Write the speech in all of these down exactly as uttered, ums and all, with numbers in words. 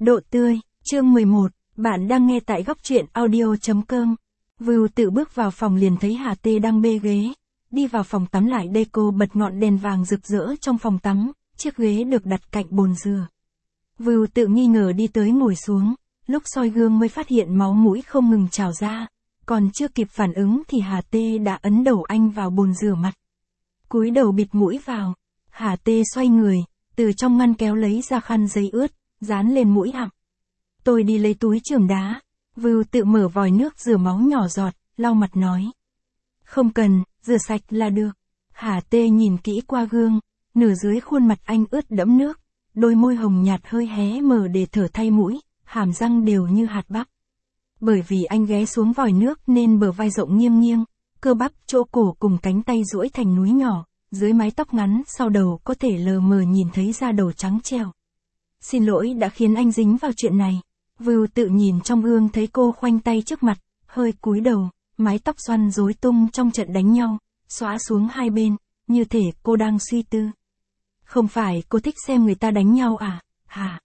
Độ tươi, chương mười một, bạn đang nghe tại góc truyện audio.com. Vưu tự bước vào phòng liền thấy Hà Tê đang bê ghế. Đi vào phòng tắm lại đây cô bật ngọn đèn vàng rực rỡ trong phòng tắm, chiếc ghế được đặt cạnh bồn rửa. Vưu tự nghi ngờ đi tới ngồi xuống, lúc soi gương mới phát hiện máu mũi không ngừng trào ra. Còn chưa kịp phản ứng thì Hà Tê đã ấn đầu anh vào bồn rửa mặt. Cúi đầu bịt mũi vào, Hà Tê xoay người, từ trong ngăn kéo lấy ra khăn giấy ướt, dán lên mũi họng. Tôi đi lấy túi trường đá. Vưu tự mở vòi nước rửa máu nhỏ giọt, lau mặt nói. Không cần, rửa sạch là được. Hà Tê nhìn kỹ qua gương, nửa dưới khuôn mặt anh ướt đẫm nước, đôi môi hồng nhạt hơi hé mở để thở thay mũi, hàm răng đều như hạt bắp. Bởi vì anh ghé xuống vòi nước nên bờ vai rộng nghiêng nghiêng, cơ bắp chỗ cổ cùng cánh tay duỗi thành núi nhỏ, dưới mái tóc ngắn sau đầu có thể lờ mờ nhìn thấy da đầu trắng trẻo. Xin lỗi đã khiến anh dính vào chuyện này. Vưu tự nhìn trong gương thấy cô khoanh tay trước mặt, hơi cúi đầu, mái tóc xoăn rối tung trong trận đánh nhau, xõa xuống hai bên, như thể cô đang suy tư. Không phải cô thích xem người ta đánh nhau à, hả?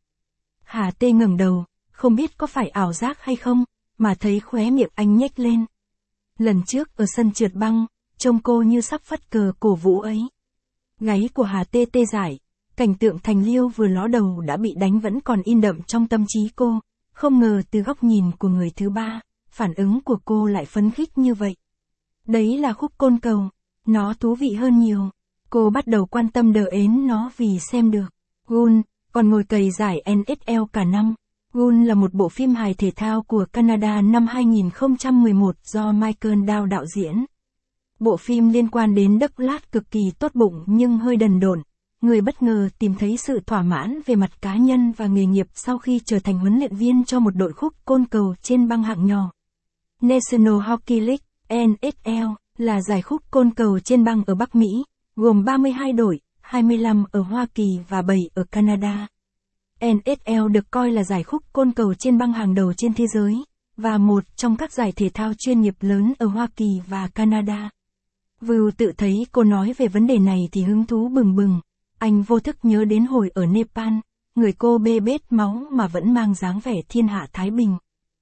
Hà Tê ngẩng đầu, không biết có phải ảo giác hay không, mà thấy khóe miệng anh nhếch lên. Lần trước ở sân trượt băng, trông cô như sắp phất cờ cổ vũ ấy. Gáy của Hà Tê tê dại, cảnh tượng Thành Liêu vừa ló đầu đã bị đánh vẫn còn in đậm trong tâm trí cô. Không ngờ từ góc nhìn của người thứ ba, phản ứng của cô lại phấn khích như vậy. Đấy là khúc côn cầu, nó thú vị hơn nhiều. Cô bắt đầu quan tâm đờ ến nó vì xem được. Gun, còn ngồi cày giải en ét lờ cả năm. Gun là một bộ phim hài thể thao của Canada năm hai nghìn không trăm mười một do Michael Dow đạo diễn. Bộ phim liên quan đến Douglas cực kỳ tốt bụng nhưng hơi đần độn. Người bất ngờ tìm thấy sự thỏa mãn về mặt cá nhân và nghề nghiệp sau khi trở thành huấn luyện viên cho một đội khúc côn cầu trên băng hạng nhỏ. National Hockey League, en ét lờ, là giải khúc côn cầu trên băng ở Bắc Mỹ, gồm ba mươi hai đội, hai mươi lăm ở Hoa Kỳ và bảy ở Canada. en ét lờ được coi là giải khúc côn cầu trên băng hàng đầu trên thế giới, và một trong các giải thể thao chuyên nghiệp lớn ở Hoa Kỳ và Canada. Vưu tự thấy cô nói về vấn đề này thì hứng thú bừng bừng. Anh vô thức nhớ đến hồi ở Nepal, người cô bê bết máu mà vẫn mang dáng vẻ thiên hạ thái bình.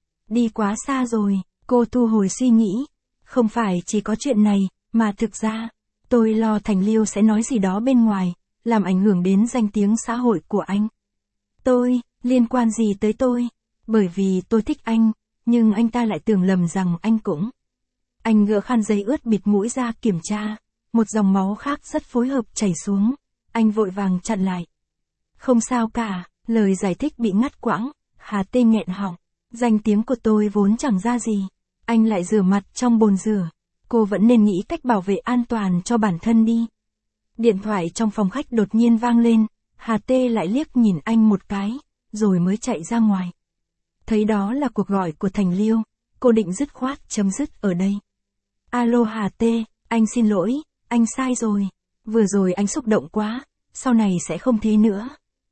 Đi quá xa rồi, cô thu hồi suy nghĩ. Không phải chỉ có chuyện này, mà thực ra, tôi lo Thành Liêu sẽ nói gì đó bên ngoài, làm ảnh hưởng đến danh tiếng xã hội của anh. Tôi, liên quan gì tới tôi? Bởi vì tôi thích anh, nhưng anh ta lại tưởng lầm rằng anh cũng. Anh gỡ khăn giấy ướt bịt mũi ra kiểm tra, một dòng máu khác rất phối hợp chảy xuống. Anh vội vàng chặn lại. Không sao cả, lời giải thích bị ngắt quãng, Hà Tê nghẹn họng. Danh tiếng của tôi vốn chẳng ra gì. Anh lại rửa mặt trong bồn rửa. Cô vẫn nên nghĩ cách bảo vệ an toàn cho bản thân đi. Điện thoại trong phòng khách đột nhiên vang lên, Hà Tê lại liếc nhìn anh một cái, rồi mới chạy ra ngoài. Thấy đó là cuộc gọi của Thành Liêu, cô định dứt khoát chấm dứt ở đây. Alo Hà Tê, anh xin lỗi, anh sai rồi. Vừa rồi anh xúc động quá, sau này sẽ không thế nữa.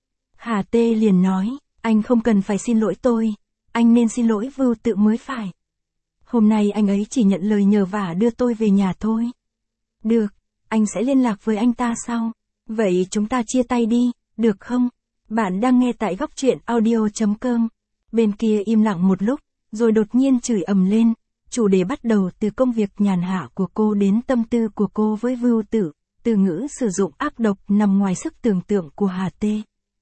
Hà Tê liền nói, anh không cần phải xin lỗi tôi, anh nên xin lỗi Vưu tự mới phải. Hôm nay anh ấy chỉ nhận lời nhờ vả đưa tôi về nhà thôi. Được, anh sẽ liên lạc với anh ta sau. Vậy chúng ta chia tay đi, được không? Bạn đang nghe tại góc truyện audio.com. Bên kia im lặng một lúc, rồi đột nhiên chửi ầm lên. Chủ đề bắt đầu từ công việc nhàn hạ của cô đến tâm tư của cô với Vưu tự. Từ ngữ sử dụng ác độc nằm ngoài sức tưởng tượng của Hà Tê.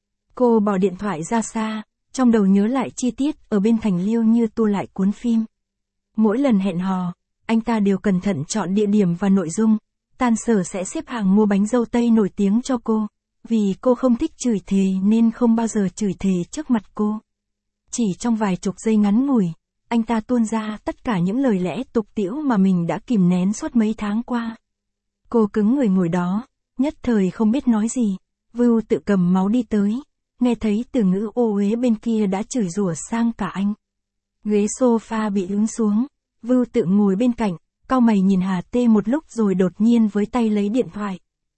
Cô bỏ điện thoại ra xa, trong đầu nhớ lại chi tiết ở bên Thành Liêu như tua lại cuốn phim. Mỗi lần hẹn hò, anh ta đều cẩn thận chọn địa điểm và nội dung, tan sở sẽ xếp hàng mua bánh dâu tây nổi tiếng cho cô, vì cô không thích chửi thề nên không bao giờ chửi thề trước mặt cô. Chỉ trong vài chục giây ngắn ngủi, anh ta tuôn ra tất cả những lời lẽ tục tĩu mà mình đã kìm nén suốt mấy tháng qua. Cô cứng người ngồi đó, nhất thời không biết nói gì. Vưu tự cầm máu đi tới, nghe thấy từ ngữ ô uế bên kia đã chửi rủa sang cả anh. Ghế sofa bị ướn xuống, Vưu tự ngồi bên cạnh, cau mày nhìn Hà Tê một lúc rồi đột nhiên với tay lấy điện thoại.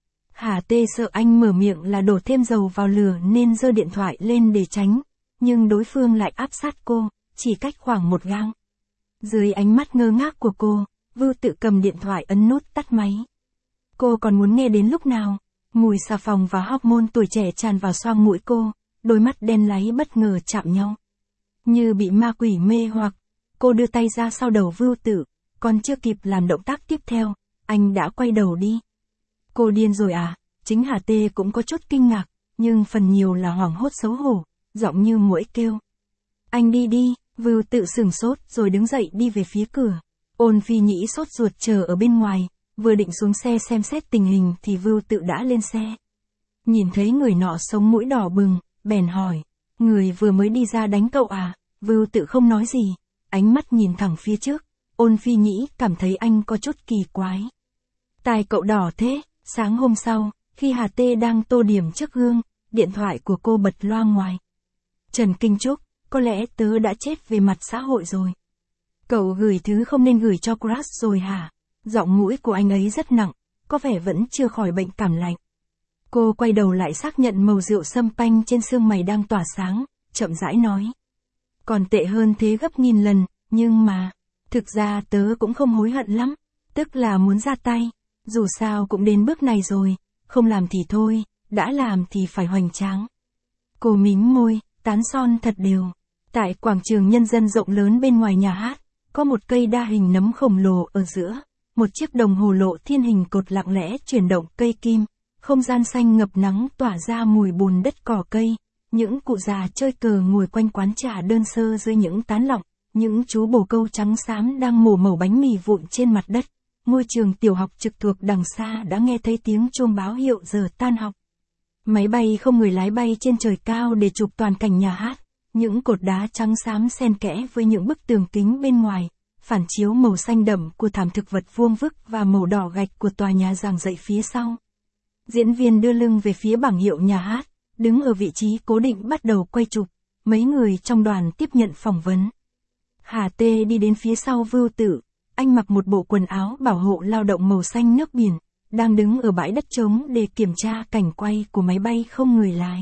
Hà Tê sợ anh mở miệng là đổ thêm dầu vào lửa nên giơ điện thoại lên để tránh, nhưng đối phương lại áp sát cô, chỉ cách khoảng một gang. Dưới ánh mắt ngơ ngác của cô, Vưu tự cầm điện thoại ấn nút tắt máy. Cô còn muốn nghe đến lúc nào? Mùi xà phòng và hormone tuổi trẻ tràn vào xoang mũi cô, đôi mắt đen láy bất ngờ chạm nhau. Như bị ma quỷ mê hoặc, cô đưa tay ra sau đầu Vưu Tự, còn chưa kịp làm động tác tiếp theo, anh đã quay đầu đi. Cô điên rồi à? Chính Hà Tê cũng có chút kinh ngạc, nhưng phần nhiều là hoảng hốt xấu hổ, giọng như muỗi kêu. Anh đi đi, Vưu Tự sửng sốt rồi đứng dậy đi về phía cửa. Ôn Phi Nhĩ sốt ruột chờ ở bên ngoài, vừa định xuống xe xem xét tình hình thì Vưu Tự đã lên xe. Nhìn thấy người nọ sống mũi đỏ bừng, bèn hỏi, người vừa mới đi ra đánh cậu à? Vưu Tự không nói gì, ánh mắt nhìn thẳng phía trước. Ôn Phi Nhĩ cảm thấy anh có chút kỳ quái. Tai cậu đỏ thế? Sáng hôm sau, khi Hà Tê đang tô điểm trước gương, điện thoại của cô bật loa ngoài. Trần Kinh Trúc, có lẽ tớ đã chết về mặt xã hội rồi. Cậu gửi thứ không nên gửi cho crush rồi hả? Giọng mũi của anh ấy rất nặng, có vẻ vẫn chưa khỏi bệnh cảm lạnh. Cô quay đầu lại xác nhận màu rượu sâm panh trên xương mày đang tỏa sáng, chậm rãi nói. Còn tệ hơn thế gấp nghìn lần, nhưng mà, thực ra tớ cũng không hối hận lắm, tức là muốn ra tay, dù sao cũng đến bước này rồi, không làm thì thôi, đã làm thì phải hoành tráng. Cô mím môi, tán son thật đều. Tại quảng trường nhân dân rộng lớn bên ngoài nhà hát, có một cây đa hình nấm khổng lồ ở giữa, một chiếc đồng hồ lộ thiên hình cột lặng lẽ chuyển động cây kim, không gian xanh ngập nắng tỏa ra mùi bùn đất cỏ cây, những cụ già chơi cờ ngồi quanh quán trà đơn sơ dưới những tán lọng, những chú bồ câu trắng xám đang mổ mẩu bánh mì vụn trên mặt đất. Ngôi trường tiểu học trực thuộc đằng xa đã nghe thấy tiếng chuông báo hiệu giờ tan học. Máy bay không người lái bay trên trời cao để chụp toàn cảnh nhà hát, những cột đá trắng xám xen kẽ với những bức tường kính bên ngoài, phản chiếu màu xanh đậm của thảm thực vật vuông vức và màu đỏ gạch của tòa nhà giảng dạy phía sau. Diễn viên đưa lưng về phía bảng hiệu nhà hát, đứng ở vị trí cố định bắt đầu quay chụp, mấy người trong đoàn tiếp nhận phỏng vấn. Hà Tê đi đến phía sau Vưu Tự, anh mặc một bộ quần áo bảo hộ lao động màu xanh nước biển, đang đứng ở bãi đất trống để kiểm tra cảnh quay của máy bay không người lái.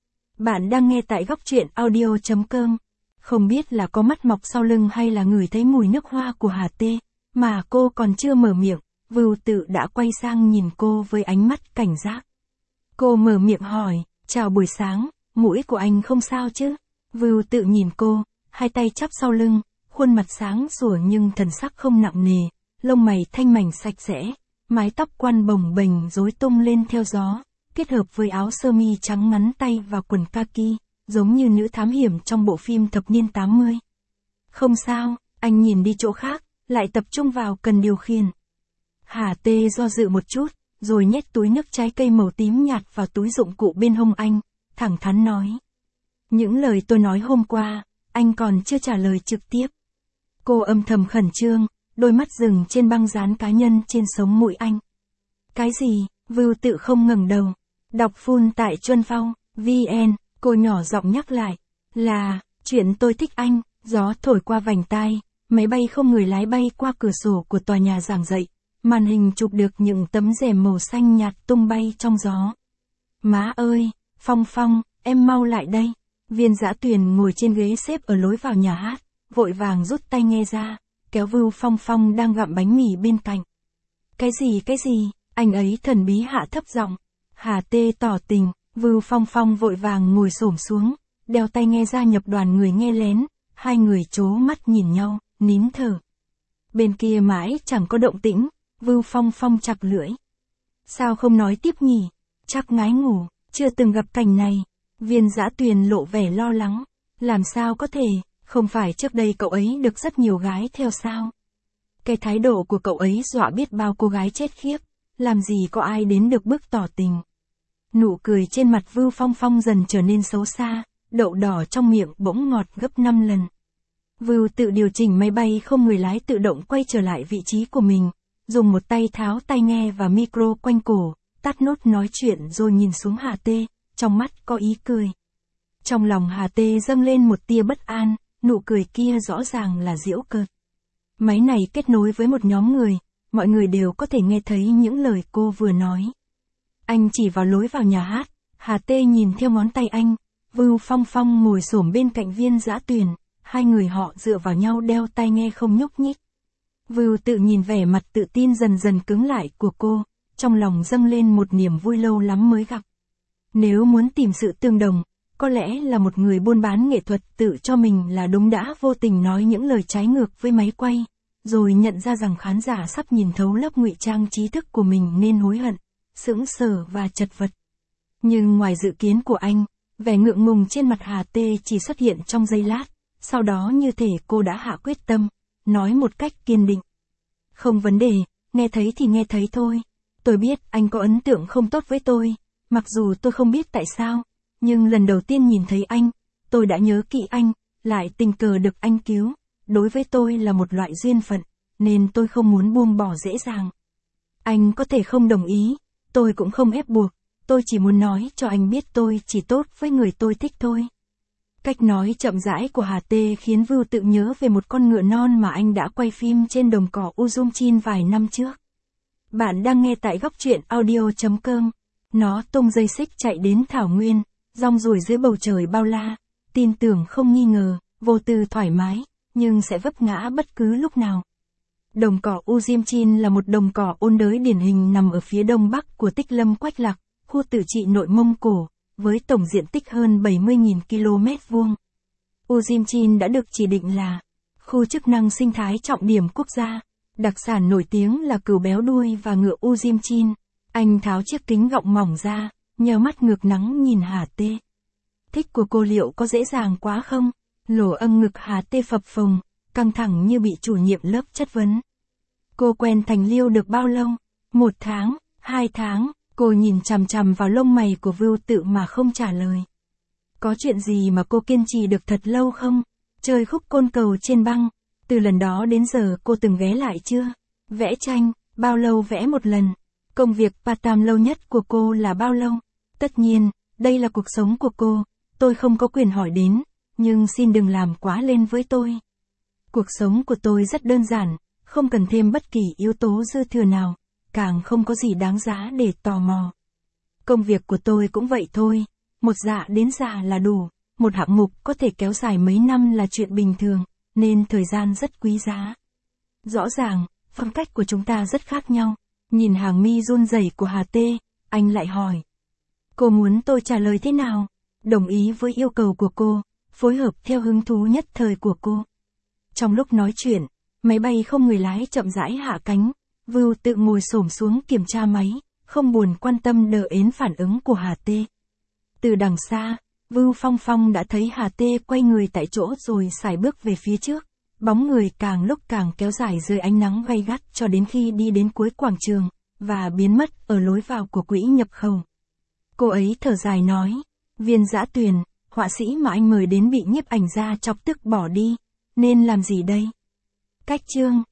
Bạn đang nghe tại góc truyện audio chấm com. Không biết là có mắt mọc sau lưng hay là ngửi thấy mùi nước hoa của Hà Tê, mà cô còn chưa mở miệng, Vưu Tự đã quay sang nhìn cô với ánh mắt cảnh giác. Cô mở miệng hỏi, chào buổi sáng, mũi của anh không sao chứ? Vưu Tự nhìn cô, hai tay chắp sau lưng, khuôn mặt sáng sủa nhưng thần sắc không nặng nề, lông mày thanh mảnh sạch sẽ, mái tóc quăn bồng bềnh rối tung lên theo gió, kết hợp với áo sơ mi trắng ngắn tay và quần kaki, giống như nữ thám hiểm trong bộ phim thập niên tám mươi. Không sao, anh nhìn đi chỗ khác, lại tập trung vào cần điều khiển. Hà Tê do dự một chút, rồi nhét túi nước trái cây màu tím nhạt vào túi dụng cụ bên hông anh, thẳng thắn nói. Những lời tôi nói hôm qua, anh còn chưa trả lời trực tiếp. Cô âm thầm khẩn trương, đôi mắt dừng trên băng dán cá nhân trên sống mũi anh. Cái gì? Vưu Tự không ngẩng đầu. Đọc full tại Chuân Phong, vn, cô nhỏ giọng nhắc lại. Là, chuyện tôi thích anh, gió thổi qua vành tai, máy bay không người lái bay qua cửa sổ của tòa nhà giảng dạy, màn hình chụp được những tấm rèm màu xanh nhạt tung bay trong gió. Má ơi, Phong Phong, em mau lại đây. Viên Dã Tuyền ngồi trên ghế xếp ở lối vào nhà hát, vội vàng rút tai nghe ra, kéo Vưu Phong Phong đang gặm bánh mì bên cạnh. Cái gì cái gì? Anh ấy thần bí hạ thấp giọng. Hà Tê tỏ tình, Vưu Phong Phong vội vàng ngồi xổm xuống, đeo tai nghe ra nhập đoàn người nghe lén, hai người chố mắt nhìn nhau, nín thở. Bên kia mãi chẳng có động tĩnh, Vưu Phong Phong chặt lưỡi. Sao không nói tiếp nhỉ? Chắc ngái ngủ, chưa từng gặp cảnh này. Viên Dã Tuyền lộ vẻ lo lắng. Làm sao có thể, không phải trước đây cậu ấy được rất nhiều gái theo sao? Cái thái độ của cậu ấy dọa biết bao cô gái chết khiếp, làm gì có ai đến được bước tỏ tình. Nụ cười trên mặt Vưu Phong Phong dần trở nên xấu xa, đậu đỏ trong miệng bỗng ngọt gấp năm lần. Vưu Tự điều chỉnh máy bay không người lái tự động quay trở lại vị trí của mình, dùng một tay tháo tai nghe và micro quanh cổ, tắt nốt nói chuyện rồi nhìn xuống Hà Tê, trong mắt có ý cười. Trong lòng Hà Tê dâng lên một tia bất an, nụ cười kia rõ ràng là giễu cợt. Máy này kết nối với một nhóm người, mọi người đều có thể nghe thấy những lời cô vừa nói. Anh chỉ vào lối vào nhà hát, Hà Tê nhìn theo ngón tay anh, Vưu Phong Phong ngồi xổm bên cạnh Viên Dã Tuyền, hai người họ dựa vào nhau đeo tai nghe không nhúc nhích. Vưu Tự nhìn vẻ mặt tự tin dần dần cứng lại của cô, trong lòng dâng lên một niềm vui lâu lắm mới gặp. Nếu muốn tìm sự tương đồng, Có lẽ là một người buôn bán nghệ thuật tự cho mình là đúng đã vô tình nói những lời trái ngược với máy quay, rồi nhận ra rằng khán giả sắp nhìn thấu lớp ngụy trang trí thức của mình nên hối hận, sững sờ và chật vật. Nhưng ngoài dự kiến của anh, vẻ ngượng ngùng trên mặt Hà Tê chỉ xuất hiện trong giây lát, sau đó như thể cô đã hạ quyết tâm, nói một cách kiên định. Không vấn đề, nghe thấy thì nghe thấy thôi. Tôi biết anh có ấn tượng không tốt với tôi, mặc dù tôi không biết tại sao, nhưng lần đầu tiên nhìn thấy anh, tôi đã nhớ kỹ anh, lại tình cờ được anh cứu. Đối với tôi là một loại duyên phận, nên tôi không muốn buông bỏ dễ dàng. Anh có thể không đồng ý, tôi cũng không ép buộc, tôi chỉ muốn nói cho anh biết tôi chỉ tốt với người tôi thích thôi. Cách nói chậm rãi của Hà Tê khiến Vưu tự nhớ về một con ngựa non mà anh đã quay phim trên đồng cỏ Uzumchin vài năm trước. Bạn đang nghe tại góc truyện audio chấm com. Nó tung dây xích chạy đến thảo nguyên, rong ruổi dưới bầu trời bao la, tin tưởng không nghi ngờ, vô tư thoải mái, nhưng sẽ vấp ngã bất cứ lúc nào. Đồng cỏ Uzumchin là một đồng cỏ ôn đới điển hình nằm ở phía đông bắc của Tích Lâm Quách Lạc, khu tự trị nội Mông Cổ, với tổng diện tích hơn bảy mươi nghìn ki lô mét vuông. Uzumchin đã được chỉ định là khu chức năng sinh thái trọng điểm quốc gia. Đặc sản nổi tiếng là cừu béo đuôi và ngựa Uzumchin. Anh tháo chiếc kính gọng mỏng ra, nhờ mắt ngược nắng nhìn Hà Tê. Thích của cô liệu có dễ dàng quá không? Lỗ âng ngực Hà Tê phập phồng, căng thẳng như bị chủ nhiệm lớp chất vấn. Cô quen Thành Liêu được bao lâu? Một tháng, hai tháng, cô nhìn chằm chằm vào lông mày của Vưu Tự mà không trả lời. Có chuyện gì mà cô kiên trì được thật lâu không? Chơi khúc côn cầu trên băng, từ lần đó đến giờ cô từng ghé lại chưa? Vẽ tranh, bao lâu vẽ một lần? Công việc part-time lâu nhất của cô là bao lâu? Tất nhiên, đây là cuộc sống của cô, tôi không có quyền hỏi đến, nhưng xin đừng làm quá lên với tôi. Cuộc sống của tôi rất đơn giản, không cần thêm bất kỳ yếu tố dư thừa nào, càng không có gì đáng giá để tò mò. Công việc của tôi cũng vậy thôi, một dạ đến dạ là đủ, một hạng mục có thể kéo dài mấy năm là chuyện bình thường, nên thời gian rất quý giá. Rõ ràng, phong cách của chúng ta rất khác nhau. Nhìn hàng mi run rẩy của Hà Tê, anh lại hỏi. Cô muốn tôi trả lời thế nào? Đồng ý với yêu cầu của cô, phối hợp theo hứng thú nhất thời của cô. Trong lúc nói chuyện, máy bay không người lái chậm rãi hạ cánh, Vưu tự ngồi xổm xuống kiểm tra máy, không buồn quan tâm đờ ến phản ứng của Hà Tê. Từ đằng xa, Vưu Phong Phong đã thấy Hà Tê quay người tại chỗ rồi sải bước về phía trước. Bóng người càng lúc càng kéo dài dưới ánh nắng gay gắt cho đến khi đi đến cuối quảng trường, và biến mất ở lối vào của quỹ nhập khẩu. Cô ấy thở dài nói, Viên Dã Tuyền, họa sĩ mà anh mời đến bị nhiếp ảnh gia chọc tức bỏ đi, nên làm gì đây? Cách chương